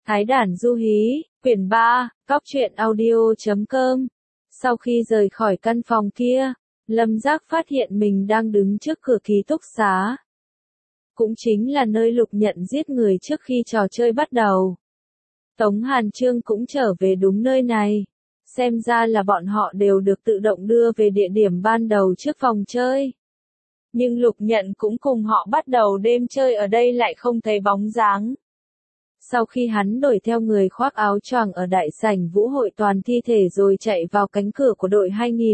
Thái Đản Du Hí, quyển 3, cóc truyện audio.com. Sau khi rời khỏi căn phòng kia, Lâm Giác phát hiện mình đang đứng trước cửa ký túc xá. Cũng chính là nơi Lục Nhận giết người trước khi trò chơi bắt đầu. Tống Hàn Trương cũng trở về đúng nơi này. Xem ra là bọn họ đều được tự động đưa về địa điểm ban đầu trước phòng chơi. Nhưng Lục Nhận cũng cùng họ bắt đầu đêm chơi ở đây lại không thấy bóng dáng. Sau khi hắn đuổi theo người khoác áo choàng ở đại sảnh vũ hội toàn thi thể rồi chạy vào cánh cửa của đội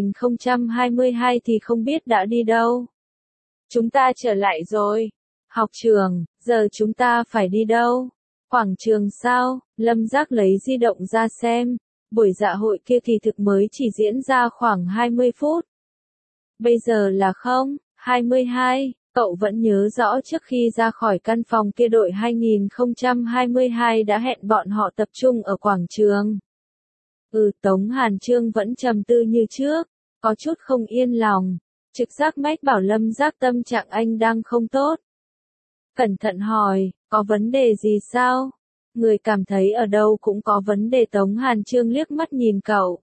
2022 thì không biết đã đi đâu. Chúng ta trở lại rồi. Học trường, giờ chúng ta phải đi đâu? Quảng trường sao? Lâm Giác lấy di động ra xem. Buổi dạ hội kia kỳ thực mới chỉ diễn ra khoảng 20 phút. Bây giờ là 22. Cậu vẫn nhớ rõ trước khi ra khỏi căn phòng kia đội 2022 đã hẹn bọn họ tập trung ở quảng trường. Tống Hàn Trương vẫn trầm tư như trước, có chút không yên lòng. Trực giác mách bảo Lâm Giác tâm trạng anh đang không tốt. Cẩn thận hỏi, có vấn đề gì sao? Người cảm thấy ở đâu cũng có vấn đề. Tống Hàn Trương liếc mắt nhìn cậu.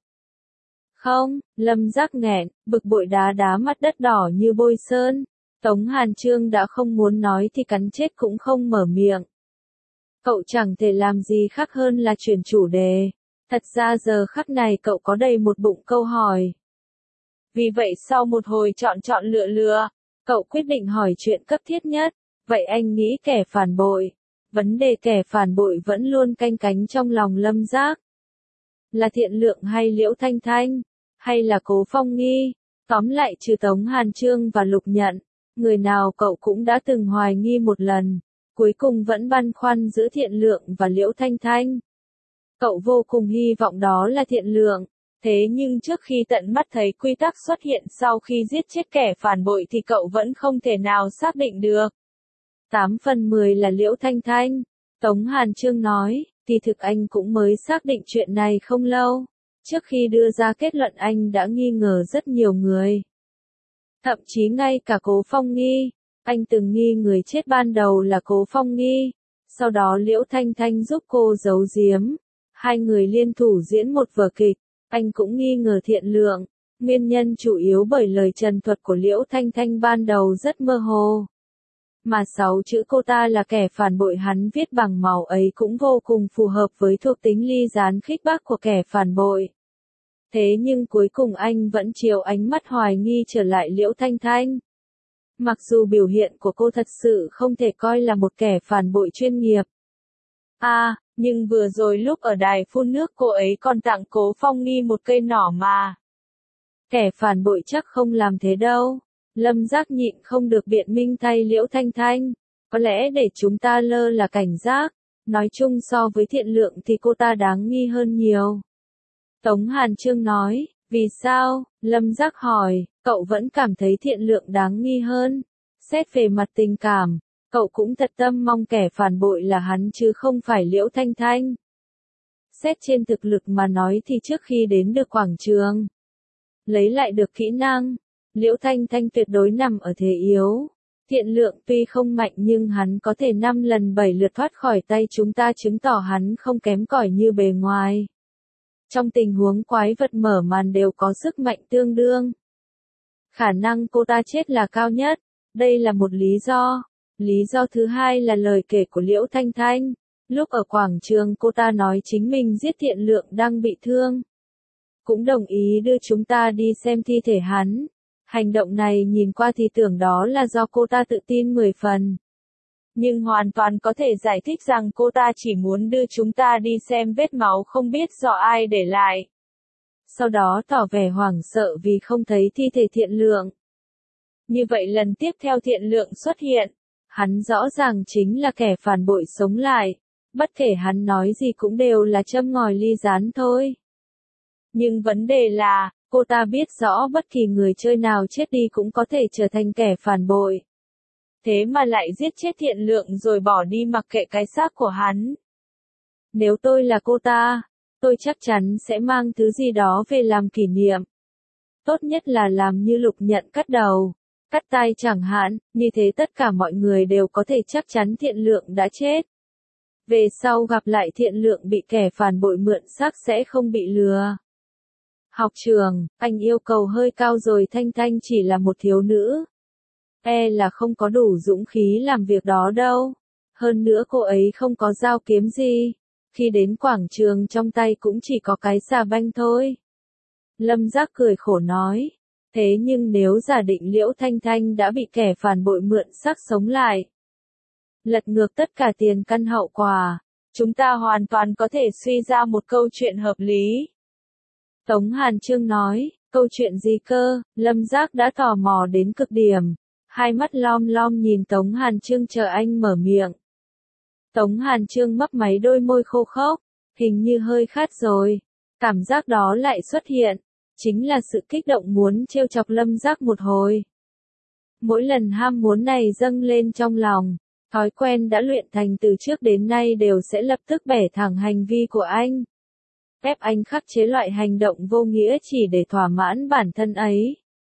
Không, Lâm Giác nghẹn, bực bội đá mặt đất đỏ như bôi sơn. Tống Hàn Trương đã không muốn nói thì cắn chết cũng không mở miệng. Cậu chẳng thể làm gì khác hơn là chuyển chủ đề. Thật ra giờ khắc này cậu có đầy một bụng câu hỏi. Vì vậy sau một hồi chọn lựa, cậu quyết định hỏi chuyện cấp thiết nhất. Vậy anh nghĩ kẻ phản bội? Vấn đề kẻ phản bội vẫn luôn canh cánh trong lòng Lâm Giác. Là Thiện Lượng hay Liễu Thanh Thanh? Hay là Cố Phong Nghi? Tóm lại trừ Tống Hàn Trương và Lục Nhận, người nào cậu cũng đã từng hoài nghi một lần, cuối cùng vẫn băn khoăn giữa Thiện Lượng và Liễu Thanh Thanh. Cậu vô cùng hy vọng đó là Thiện Lượng, thế nhưng trước khi tận mắt thấy quy tắc xuất hiện sau khi giết chết kẻ phản bội thì cậu vẫn không thể nào xác định được. 8 phần 10 là Liễu Thanh Thanh, Tống Hàn Trương nói, thì thực anh cũng mới xác định chuyện này không lâu. Trước khi đưa ra kết luận anh đã nghi ngờ rất nhiều người. Thậm chí ngay cả Cố Phong Nghi, anh từng nghi người chết ban đầu là Cố Phong Nghi, sau đó Liễu Thanh Thanh giúp cô giấu giếm. Hai người liên thủ diễn một vở kịch, anh cũng nghi ngờ Thiện Lượng, nguyên nhân chủ yếu bởi lời trần thuật của Liễu Thanh Thanh ban đầu rất mơ hồ. Mà 6 chữ cô ta là kẻ phản bội hắn viết bằng màu ấy cũng vô cùng phù hợp với thuộc tính ly gián khích bác của kẻ phản bội. Thế nhưng cuối cùng anh vẫn chiều ánh mắt hoài nghi trở lại Liễu Thanh Thanh. Mặc dù biểu hiện của cô thật sự không thể coi là một kẻ phản bội chuyên nghiệp. Nhưng vừa rồi lúc ở đài phun nước cô ấy còn tặng Cố Phong Nghi một cây nỏ mà. Kẻ phản bội chắc không làm thế đâu. Lâm Giác nhịn không được biện minh thay Liễu Thanh Thanh. Có lẽ để chúng ta lơ là cảnh giác. Nói chung so với Thiện Lượng thì cô ta đáng nghi hơn nhiều. Tống Hàn Trương nói, vì sao? Lâm Giác hỏi, cậu vẫn cảm thấy Thiện Lượng đáng nghi hơn. Xét về mặt tình cảm, cậu cũng thật tâm mong kẻ phản bội là hắn chứ không phải Liễu Thanh Thanh. Xét trên thực lực mà nói thì trước khi đến được quảng trường, lấy lại được kỹ năng, Liễu Thanh Thanh tuyệt đối nằm ở thế yếu. Thiện Lượng tuy không mạnh nhưng hắn có thể 5 lần 7 lượt thoát khỏi tay chúng ta, chứng tỏ hắn không kém cỏi như bề ngoài. Trong tình huống quái vật mở màn đều có sức mạnh tương đương. Khả năng cô ta chết là cao nhất. Đây là một lý do. Lý do thứ hai là lời kể của Liễu Thanh Thanh. Lúc ở quảng trường cô ta nói chính mình giết Thiện Lượng đang bị thương. Cũng đồng ý đưa chúng ta đi xem thi thể hắn. Hành động này nhìn qua thì tưởng đó là do cô ta tự tin 10 phần. Nhưng hoàn toàn có thể giải thích rằng cô ta chỉ muốn đưa chúng ta đi xem vết máu không biết do ai để lại. Sau đó tỏ vẻ hoảng sợ vì không thấy thi thể Thiện Lượng. Như vậy lần tiếp theo Thiện Lượng xuất hiện, hắn rõ ràng chính là kẻ phản bội sống lại. Bất kể hắn nói gì cũng đều là châm ngòi ly gián thôi. Nhưng vấn đề là, cô ta biết rõ bất kỳ người chơi nào chết đi cũng có thể trở thành kẻ phản bội. Thế mà lại giết chết Thiện Lượng rồi bỏ đi mặc kệ cái xác của hắn. Nếu tôi là cô ta, tôi chắc chắn sẽ mang thứ gì đó về làm kỷ niệm. Tốt nhất là làm như Lục Nhận cắt đầu, cắt tay chẳng hạn, như thế tất cả mọi người đều có thể chắc chắn Thiện Lượng đã chết. Về sau gặp lại Thiện Lượng bị kẻ phản bội mượn xác sẽ không bị lừa. Học trường, anh yêu cầu hơi cao rồi, Thanh Thanh chỉ là một thiếu nữ. Là không có đủ dũng khí làm việc đó đâu. Hơn nữa cô ấy không có dao kiếm gì. Khi đến quảng trường trong tay cũng chỉ có cái xà banh thôi. Lâm Giác cười khổ nói. Thế nhưng nếu giả định Liễu Thanh Thanh đã bị kẻ phản bội mượn xác sống lại, lật ngược tất cả tiền căn hậu quả, chúng ta hoàn toàn có thể suy ra một câu chuyện hợp lý. Tống Hàn Chương nói, câu chuyện gì cơ? Lâm Giác đã tò mò đến cực điểm, hai mắt lom lom nhìn Tống Hàn Chương chờ anh mở miệng. Tống Hàn Chương mấp máy đôi môi khô khốc, hình như hơi khát rồi. Cảm giác đó lại xuất hiện, chính là sự kích động muốn trêu chọc Lâm Giác một hồi. Mỗi lần ham muốn này dâng lên trong lòng, thói quen đã luyện thành từ trước đến nay đều sẽ lập tức bẻ thẳng hành vi của anh. Ép anh khắc chế loại hành động vô nghĩa chỉ để thỏa mãn bản thân ấy.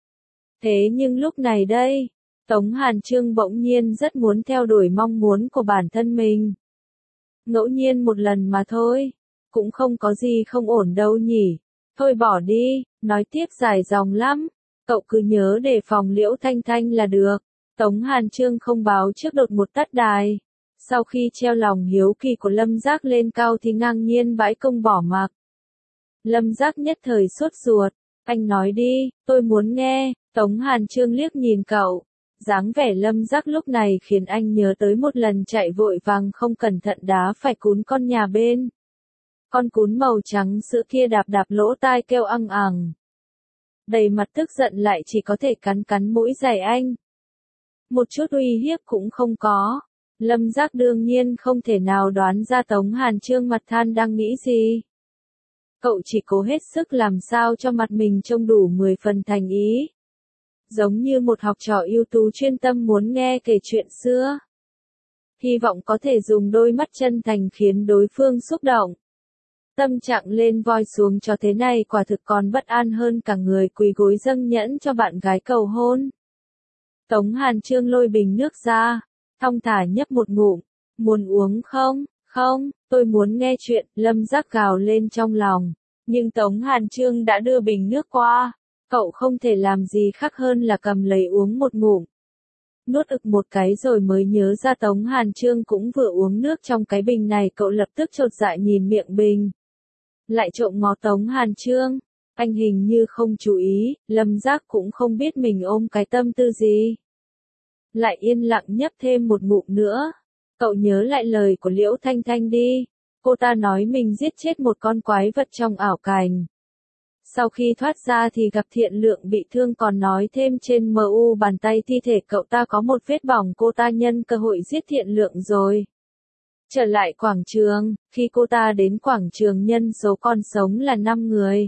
Thế nhưng lúc này đây, Tống Hàn Chương bỗng nhiên rất muốn theo đuổi mong muốn của bản thân mình. Ngẫu nhiên một lần mà thôi, cũng không có gì không ổn đâu nhỉ. Thôi bỏ đi, nói tiếp dài dòng lắm, cậu cứ nhớ đề phòng Liễu Thanh Thanh là được. Tống Hàn Chương không báo trước đột một tắt đài. Sau khi treo lòng hiếu kỳ của Lâm Giác lên cao thì ngang nhiên bãi công bỏ mặc. Lâm Giác nhất thời sốt ruột, anh nói đi, tôi muốn nghe. Tống Hàn Chương liếc nhìn cậu, dáng vẻ Lâm Giác lúc này khiến anh nhớ tới một lần chạy vội vàng không cẩn thận đá phải cún con nhà bên. Con cún màu trắng sữa kia đạp đạp lỗ tai kêu ăng ẳng. Đầy mặt tức giận lại chỉ có thể cắn cắn mũi giày anh. Một chút uy hiếp cũng không có. Lâm Giác đương nhiên không thể nào đoán ra Tống Hàn Chương mặt than đang nghĩ gì. Cậu chỉ cố hết sức làm sao cho mặt mình trông đủ 10 phần thành ý. Giống như một học trò ưu tú chuyên tâm muốn nghe kể chuyện xưa. Hy vọng có thể dùng đôi mắt chân thành khiến đối phương xúc động. Tâm trạng lên voi xuống cho thế này quả thực còn bất an hơn cả người quỳ gối dâng nhẫn cho bạn gái cầu hôn. Tống Hàn Chương lôi bình nước ra, thong thả nhấp một ngụm. Muốn uống không? Không, tôi muốn nghe chuyện. Lâm Giác gào lên trong lòng. Nhưng Tống Hàn Chương đã đưa bình nước qua. Cậu không thể làm gì khác hơn là cầm lấy uống một ngụm. Nuốt ực một cái rồi mới nhớ ra Tống Hàn Chương cũng vừa uống nước trong cái bình này. Cậu lập tức chột dạ nhìn miệng bình. Lại trộm ngó Tống Hàn Chương. Anh hình như không chú ý, Lâm Giác cũng không biết mình ôm cái tâm tư gì. Lại yên lặng nhấp thêm một ngụm nữa. Cậu nhớ lại lời của Liễu Thanh Thanh đi. Cô ta nói mình giết chết một con quái vật trong ảo cảnh. Sau khi thoát ra thì gặp Thiện Lượng bị thương, còn nói thêm trên mu bàn tay thi thể cậu ta có một vết bỏng. Cô ta nhân cơ hội giết Thiện Lượng rồi. Trở lại quảng trường, khi cô ta đến quảng trường nhân số con sống là 5 người.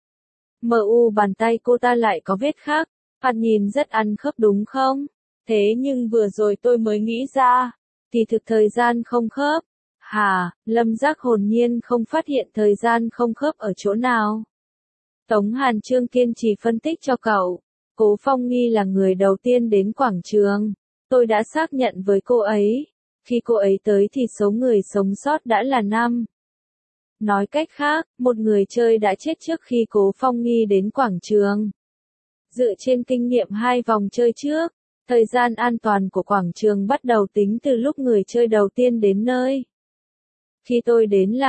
Mu bàn tay cô ta lại có vết khác, thoạt nhìn rất ăn khớp đúng không? Thế nhưng vừa rồi tôi mới nghĩ ra, thì thực thời gian không khớp. Hả? Lâm Giác hồn nhiên không phát hiện thời gian không khớp ở chỗ nào. Tống Hàn Chương kiên trì phân tích cho cậu. Cố Phong Nghi là người đầu tiên đến quảng trường. Tôi đã xác nhận với cô ấy. Khi cô ấy tới thì số người sống sót đã là 5. Nói cách khác, một người chơi đã chết trước khi Cố Phong Nghi đến quảng trường. Dựa trên kinh nghiệm 2 vòng chơi trước, thời gian an toàn của quảng trường bắt đầu tính từ lúc người chơi đầu tiên đến nơi. Khi tôi đến là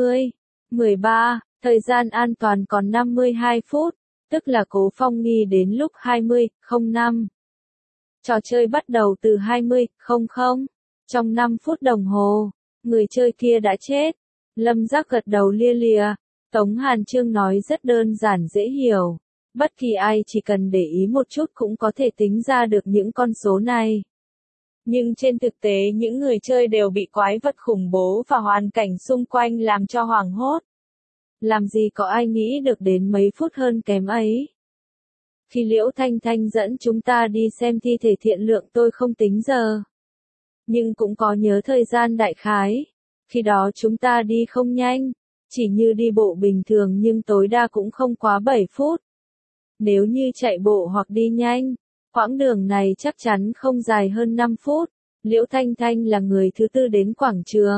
20:13, thời gian an toàn còn 52 phút, tức là Cố Phong Nghi đến lúc 20:05. Trò chơi bắt đầu từ 20:00. Trong 5 phút đồng hồ, người chơi kia đã chết. Lâm Giác gật đầu lia lịa. Tống Hàn Chương nói rất đơn giản dễ hiểu. Bất kỳ ai chỉ cần để ý một chút cũng có thể tính ra được những con số này. Nhưng trên thực tế những người chơi đều bị quái vật khủng bố và hoàn cảnh xung quanh làm cho hoảng hốt. Làm gì có ai nghĩ được đến mấy phút hơn kém ấy. Khi Liễu Thanh Thanh dẫn chúng ta đi xem thi thể Thiện Lượng tôi không tính giờ. Nhưng cũng có nhớ thời gian đại khái. Khi đó chúng ta đi không nhanh, chỉ như đi bộ bình thường nhưng tối đa cũng không quá 7 phút. Nếu như chạy bộ hoặc đi nhanh, quãng đường này chắc chắn không dài hơn 5 phút. Liễu Thanh Thanh là người thứ tư đến quảng trường.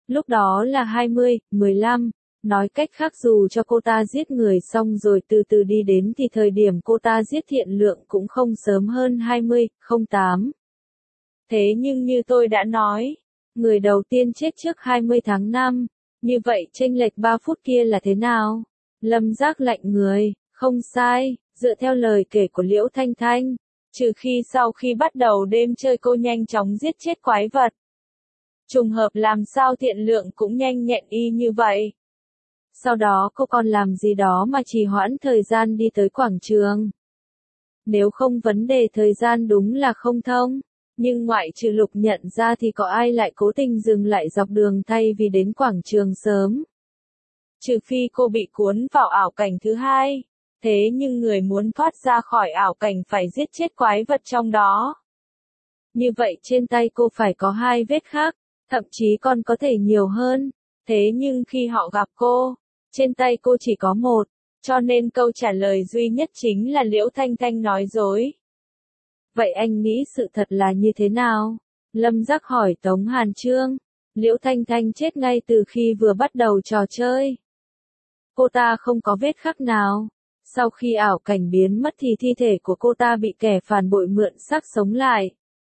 Lúc đó là 20, 15. Nói cách khác dù cho cô ta giết người xong rồi từ từ đi đến thì thời điểm cô ta giết Thiện Lượng cũng không sớm hơn 20, 08. Thế nhưng như tôi đã nói, người đầu tiên chết trước 20 tháng 5, như vậy chênh lệch 3 phút kia là thế nào? Lâm Giác lạnh người, không sai, dựa theo lời kể của Liễu Thanh Thanh, trừ khi sau khi bắt đầu đêm chơi cô nhanh chóng giết chết quái vật. Trùng hợp làm sao Thiện Lượng cũng nhanh nhẹn y như vậy. Sau đó cô còn làm gì đó mà trì hoãn thời gian đi tới quảng trường. Nếu không vấn đề thời gian đúng là không thông. Nhưng ngoại trừ Lục Nhận ra thì có ai lại cố tình dừng lại dọc đường thay vì đến quảng trường sớm. Trừ phi cô bị cuốn vào ảo cảnh thứ hai. Thế nhưng người muốn thoát ra khỏi ảo cảnh phải giết chết quái vật trong đó. Như vậy trên tay cô phải có 2 vết khác, thậm chí còn có thể nhiều hơn. Thế nhưng khi họ gặp cô, trên tay cô chỉ có 1, cho nên câu trả lời duy nhất chính là Liễu Thanh Thanh nói dối. Vậy anh nghĩ sự thật là như thế nào? Lâm Giác hỏi Tống Hàn Chương. Liễu Thanh Thanh chết ngay từ khi vừa bắt đầu trò chơi. Cô ta không có vết khắc nào. Sau khi ảo cảnh biến mất thì thi thể của cô ta bị kẻ phản bội mượn xác sống lại.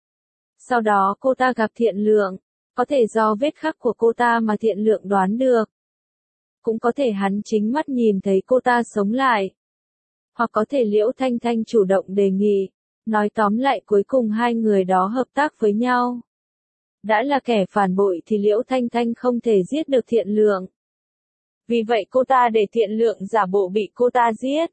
Sau đó cô ta gặp Thiện Lượng. Có thể do vết khắc của cô ta mà Thiện Lượng đoán được. Cũng có thể hắn chính mắt nhìn thấy cô ta sống lại. Hoặc có thể Liễu Thanh Thanh chủ động đề nghị. Nói tóm lại cuối cùng 2 người đó hợp tác với nhau. Đã là kẻ phản bội thì Liễu Thanh Thanh không thể giết được Thiện Lượng. Vì vậy cô ta để Thiện Lượng giả bộ bị cô ta giết.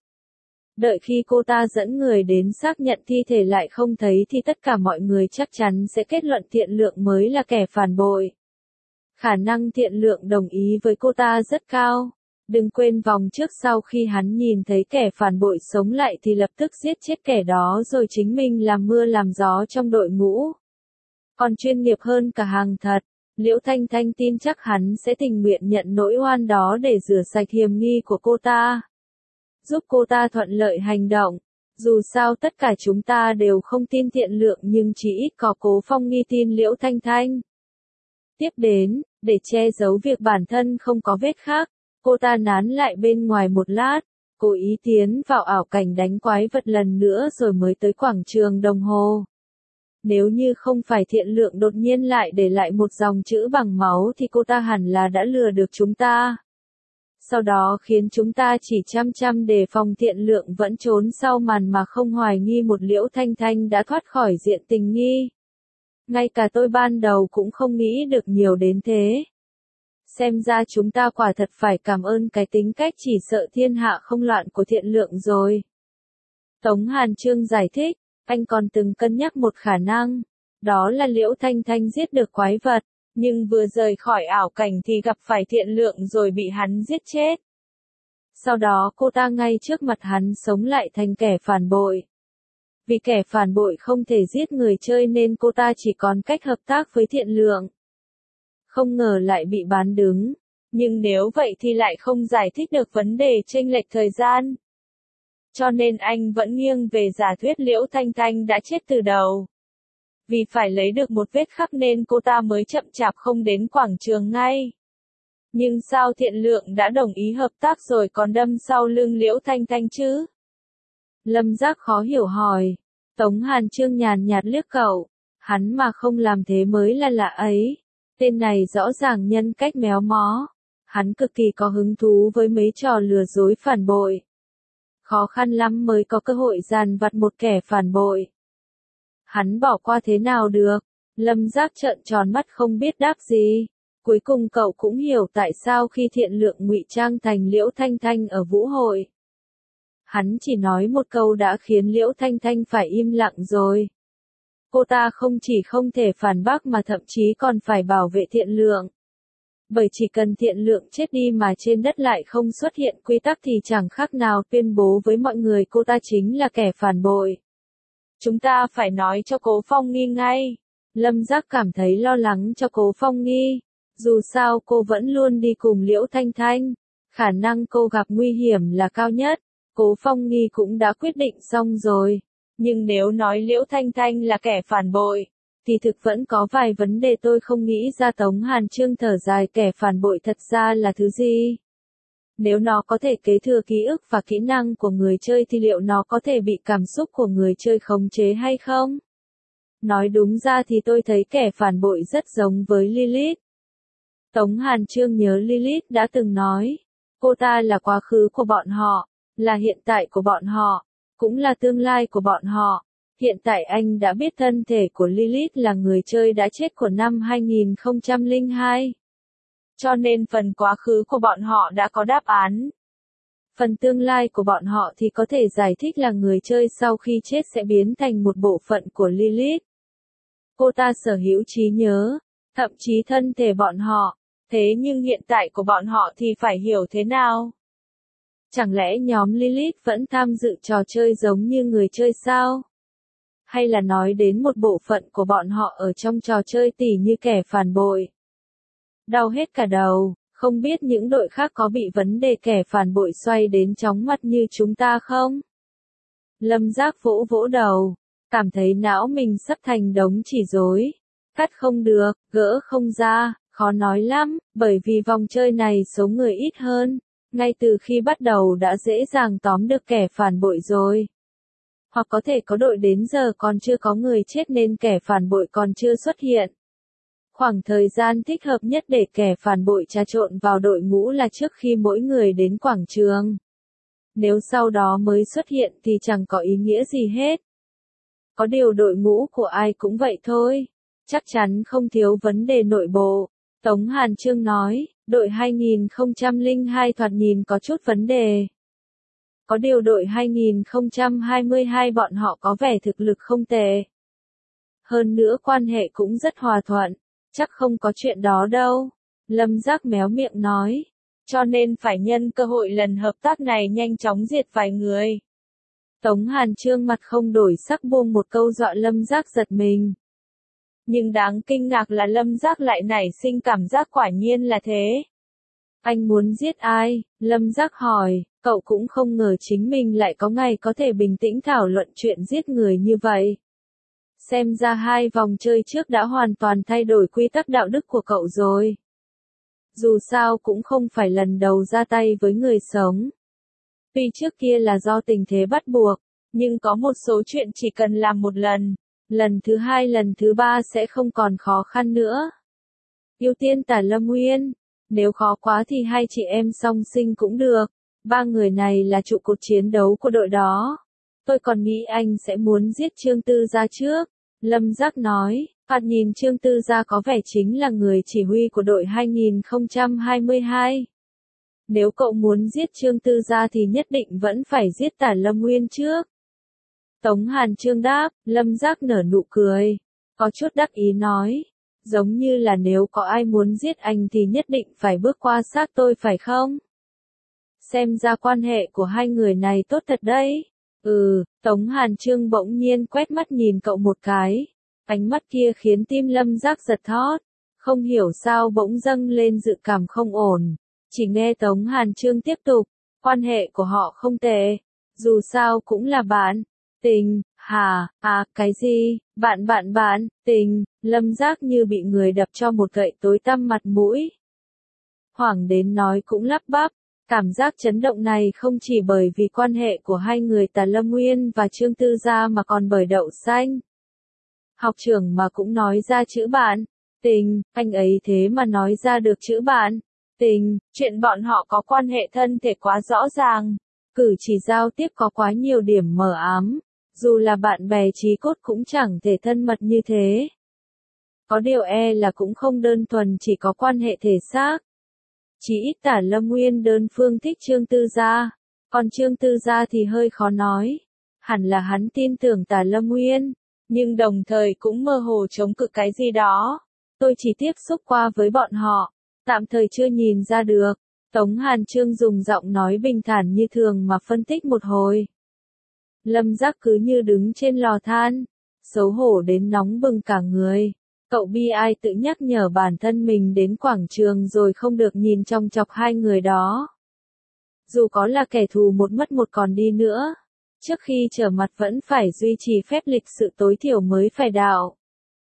Đợi khi cô ta dẫn người đến xác nhận thi thể lại không thấy thì tất cả mọi người chắc chắn sẽ kết luận Thiện Lượng mới là kẻ phản bội. Khả năng Thiện Lượng đồng ý với cô ta rất cao. Đừng quên vòng trước sau khi hắn nhìn thấy kẻ phản bội sống lại thì lập tức giết chết kẻ đó rồi chính mình làm mưa làm gió trong đội ngũ. Còn chuyên nghiệp hơn cả hàng thật, Liễu Thanh Thanh tin chắc hắn sẽ tình nguyện nhận nỗi oan đó để rửa sạch hiểm nghi của cô ta. Giúp cô ta thuận lợi hành động. Dù sao tất cả chúng ta đều không tin Thiện Lượng nhưng chỉ ít có Cố Phong Nghi tin Liễu Thanh Thanh. Tiếp đến, để che giấu việc bản thân không có vết khác. Cô ta nán lại bên ngoài một lát, cố ý tiến vào ảo cảnh đánh quái vật lần nữa rồi mới tới quảng trường đồng hồ. Nếu như không phải Thiện Lượng đột nhiên lại để lại một dòng chữ bằng máu thì cô ta hẳn là đã lừa được chúng ta. Sau đó khiến chúng ta chỉ chăm đề phòng Thiện Lượng vẫn trốn sau màn mà không hoài nghi một Liễu Thanh Thanh đã thoát khỏi diện tình nghi. Ngay cả tôi ban đầu cũng không nghĩ được nhiều đến thế. Xem ra chúng ta quả thật phải cảm ơn cái tính cách chỉ sợ thiên hạ không loạn của Thiện Lượng rồi. Tống Hàn Chương giải thích, anh còn từng cân nhắc một khả năng, đó là Liễu Thanh Thanh giết được quái vật, nhưng vừa rời khỏi ảo cảnh thì gặp phải Thiện Lượng rồi bị hắn giết chết. Sau đó cô ta ngay trước mặt hắn sống lại thành kẻ phản bội. Vì kẻ phản bội không thể giết người chơi nên cô ta chỉ còn cách hợp tác với Thiện Lượng. Không ngờ lại bị bán đứng. Nhưng nếu vậy thì lại không giải thích được vấn đề chênh lệch thời gian. Cho nên anh vẫn nghiêng về giả thuyết Liễu Thanh Thanh đã chết từ đầu. Vì phải lấy được một vết khắc nên cô ta mới chậm chạp không đến quảng trường ngay. Nhưng sao Thiện Lượng đã đồng ý hợp tác rồi còn đâm sau lưng Liễu Thanh Thanh chứ? Lâm Giác khó hiểu hỏi. Tống Hàn Chương nhàn nhạt liếc cậu. Hắn mà không làm thế mới là lạ ấy. Tên này rõ ràng nhân cách méo mó. Hắn cực kỳ có hứng thú với mấy trò lừa dối phản bội. Khó khăn lắm mới có cơ hội dàn vặt một kẻ phản bội. Hắn bỏ qua thế nào được? Lâm Giác trợn tròn mắt không biết đáp gì. Cuối cùng cậu cũng hiểu tại sao khi Thiện Lượng ngụy trang thành Liễu Thanh Thanh ở vũ hội. Hắn chỉ nói một câu đã khiến Liễu Thanh Thanh phải im lặng rồi. Cô ta không chỉ không thể phản bác mà thậm chí còn phải bảo vệ Thiện Lượng. Bởi chỉ cần Thiện Lượng chết đi mà trên đất lại không xuất hiện quy tắc thì chẳng khác nào tuyên bố với mọi người cô ta chính là kẻ phản bội. Chúng ta phải nói cho Cố Phong Nghi ngay. Lâm Giác cảm thấy lo lắng cho Cố Phong Nghi. Dù sao cô vẫn luôn đi cùng Liễu Thanh Thanh. Khả năng cô gặp nguy hiểm là cao nhất. Cố Phong Nghi cũng đã quyết định xong rồi. Nhưng nếu nói Liễu Thanh Thanh là kẻ phản bội, Kỳ thực vẫn có vài vấn đề tôi không nghĩ ra. Tống Hàn Chương thở dài, kẻ phản bội thật ra là thứ gì? Nếu nó có thể kế thừa ký ức và kỹ năng của người chơi thì liệu nó có thể bị cảm xúc của người chơi khống chế hay không? Nói đúng ra thì tôi thấy kẻ phản bội rất giống với Lilith. Tống Hàn Chương nhớ Lilith đã từng nói, cô ta là quá khứ của bọn họ, là hiện tại của bọn họ, cũng là tương lai của bọn họ. Hiện tại anh đã biết thân thể của Lilith là người chơi đã chết của năm 2002. Cho nên phần quá khứ của bọn họ đã có đáp án. Phần tương lai của bọn họ thì có thể giải thích là người chơi sau khi chết sẽ biến thành một bộ phận của Lilith. Cô ta sở hữu trí nhớ, thậm chí thân thể bọn họ. Thế nhưng hiện tại của bọn họ thì phải hiểu thế nào? Chẳng lẽ nhóm Lilith vẫn tham dự trò chơi giống như người chơi sao? Hay là nói đến một bộ phận của bọn họ ở trong trò chơi tỉ như kẻ phản bội? Đau hết cả đầu, không biết những đội khác có bị vấn đề kẻ phản bội xoay đến chóng mặt như chúng ta không? Lâm Giác vỗ vỗ đầu, cảm thấy não mình sắp thành đống chỉ rối. Cắt không được, gỡ không ra, khó nói lắm, bởi vì vòng chơi này số người ít hơn. Ngay từ khi bắt đầu đã dễ dàng tóm được kẻ phản bội rồi. Hoặc có thể có đội đến giờ còn chưa có người chết nên kẻ phản bội còn chưa xuất hiện. Khoảng thời gian thích hợp nhất để kẻ phản bội trà trộn vào đội ngũ là trước khi mỗi người đến quảng trường. Nếu sau đó mới xuất hiện thì chẳng có ý nghĩa gì hết. Có điều đội ngũ của ai cũng vậy thôi. Chắc chắn không thiếu vấn đề nội bộ. Tống Hàn Chương nói, đội 2002 thoạt nhìn có chút vấn đề. Có điều đội 2022 bọn họ có vẻ thực lực không tệ. Hơn nữa quan hệ cũng rất hòa thuận. Chắc không có chuyện đó đâu. Lâm Giác méo miệng nói. Cho nên phải nhân cơ hội lần hợp tác này nhanh chóng diệt vài người. Tống Hàn Chương mặt không đổi sắc buông một câu dọa Lâm Giác giật mình. Nhưng đáng kinh ngạc là Lâm Giác lại nảy sinh cảm giác quả nhiên là thế. Anh muốn giết ai? Lâm Giác hỏi, cậu cũng không ngờ chính mình lại có ngày có thể bình tĩnh thảo luận chuyện giết người như vậy. Xem ra 2 vòng chơi trước đã hoàn toàn thay đổi quy tắc đạo đức của cậu rồi. Dù sao cũng không phải lần đầu ra tay với người sống. Tuy trước kia là do tình thế bắt buộc, nhưng có một số chuyện chỉ cần làm một lần. Lần thứ 2 lần thứ 3 sẽ không còn khó khăn nữa. Ưu tiên Tả Lâm Nguyên. Nếu khó quá thì 2 chị em song sinh cũng được. 3 người này là trụ cột chiến đấu của đội đó. Tôi còn nghĩ anh sẽ muốn giết Trương Tư Gia trước. Lâm Giác nói, thoạt nhìn Trương Tư Gia có vẻ chính là người chỉ huy của đội 2022. Nếu cậu muốn giết Trương Tư Gia thì nhất định vẫn phải giết Tả Lâm Nguyên trước. Tống Hàn Chương đáp, Lâm Giác nở nụ cười. Có chút đắc ý nói. Giống như là nếu có ai muốn giết anh thì nhất định phải bước qua xác tôi phải không? Xem ra quan hệ của hai người này tốt thật đấy. Tống Hàn Chương bỗng nhiên quét mắt nhìn cậu một cái. Ánh mắt kia khiến tim Lâm Giác giật thót. Không hiểu sao bỗng dâng lên dự cảm không ổn. Chỉ nghe Tống Hàn Chương tiếp tục. Quan hệ của họ không tệ. Dù sao cũng là bạn. Tình, cái gì? Bạn, tình. Lâm Giác như bị người đập cho một gậy tối tăm mặt mũi. Hoảng đến nói cũng lắp bắp. Cảm giác chấn động này không chỉ bởi vì quan hệ của hai người Tả Lâm Nguyên và Trương Tư Gia mà còn bởi đậu xanh. Học trưởng mà cũng nói ra chữ bạn, tình, anh ấy thế mà nói ra được chữ bạn, tình, chuyện bọn họ có quan hệ thân thể quá rõ ràng, cử chỉ giao tiếp có quá nhiều điểm mờ ám, dù là bạn bè chí cốt cũng chẳng thể thân mật như thế. Có điều là cũng không đơn thuần chỉ có quan hệ thể xác. Chỉ ít Tả Lâm Nguyên đơn phương thích Trương Tư Gia, còn Trương Tư Gia thì hơi khó nói. Hẳn là hắn tin tưởng Tả Lâm Nguyên, nhưng đồng thời cũng mơ hồ chống cự cái gì đó. Tôi chỉ tiếp xúc qua với bọn họ, tạm thời chưa nhìn ra được. Tống Hàn Chương dùng giọng nói bình thản như thường mà phân tích một hồi. Lâm Giác cứ như đứng trên lò than, xấu hổ đến nóng bừng cả người. Cậu bi ai tự nhắc nhở bản thân mình đến quảng trường rồi không được nhìn chòng chọc hai người đó. Dù có là kẻ thù một mất một còn đi nữa, trước khi trở mặt vẫn phải duy trì phép lịch sự tối thiểu mới phải đạo.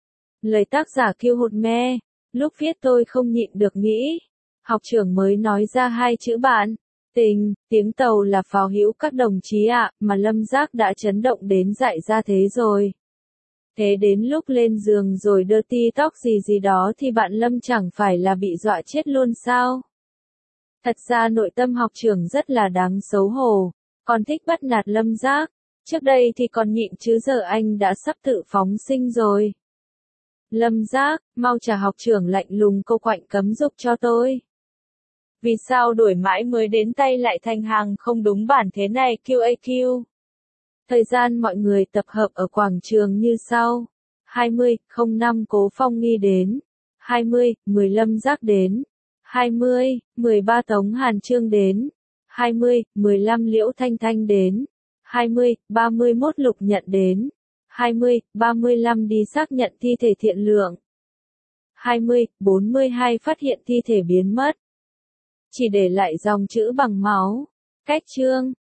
Lời tác giả Kiêu Hụt Me. Lúc viết tôi không nhịn được nghĩ. Học trưởng mới nói ra hai chữ bạn. Tình, tiếng tàu là pháo hữu các đồng chí ạ, mà Lâm Giác đã chấn động đến dại ra thế rồi. Thế đến lúc lên giường rồi đưa ti tóc gì đó thì bạn Lâm chẳng phải là bị dọa chết luôn sao? Thật ra nội tâm học trưởng rất là đáng xấu hổ, còn thích bắt nạt Lâm Giác. Trước đây thì còn nhịn chứ giờ anh đã sắp tự phóng sinh rồi. Lâm Giác, mau trả học trưởng lạnh lùng câu quạnh cấm dục cho tôi. Vì sao đổi mãi mới đến tay lại thành hàng không đúng bản thế này QAQ? Thời gian mọi người tập hợp ở quảng trường như sau. 20:05 Cố Phong Nghi đến. 20:10 Lâm Giác đến. 20:13 Tống Hàn Trương đến. 20:15 Liễu Thanh Thanh đến. 20:31 Lục Nhận đến. 20:35 đi xác nhận thi thể Thiện Lượng. 20:42 phát hiện thi thể biến mất. Chỉ để lại dòng chữ bằng máu. Cách chương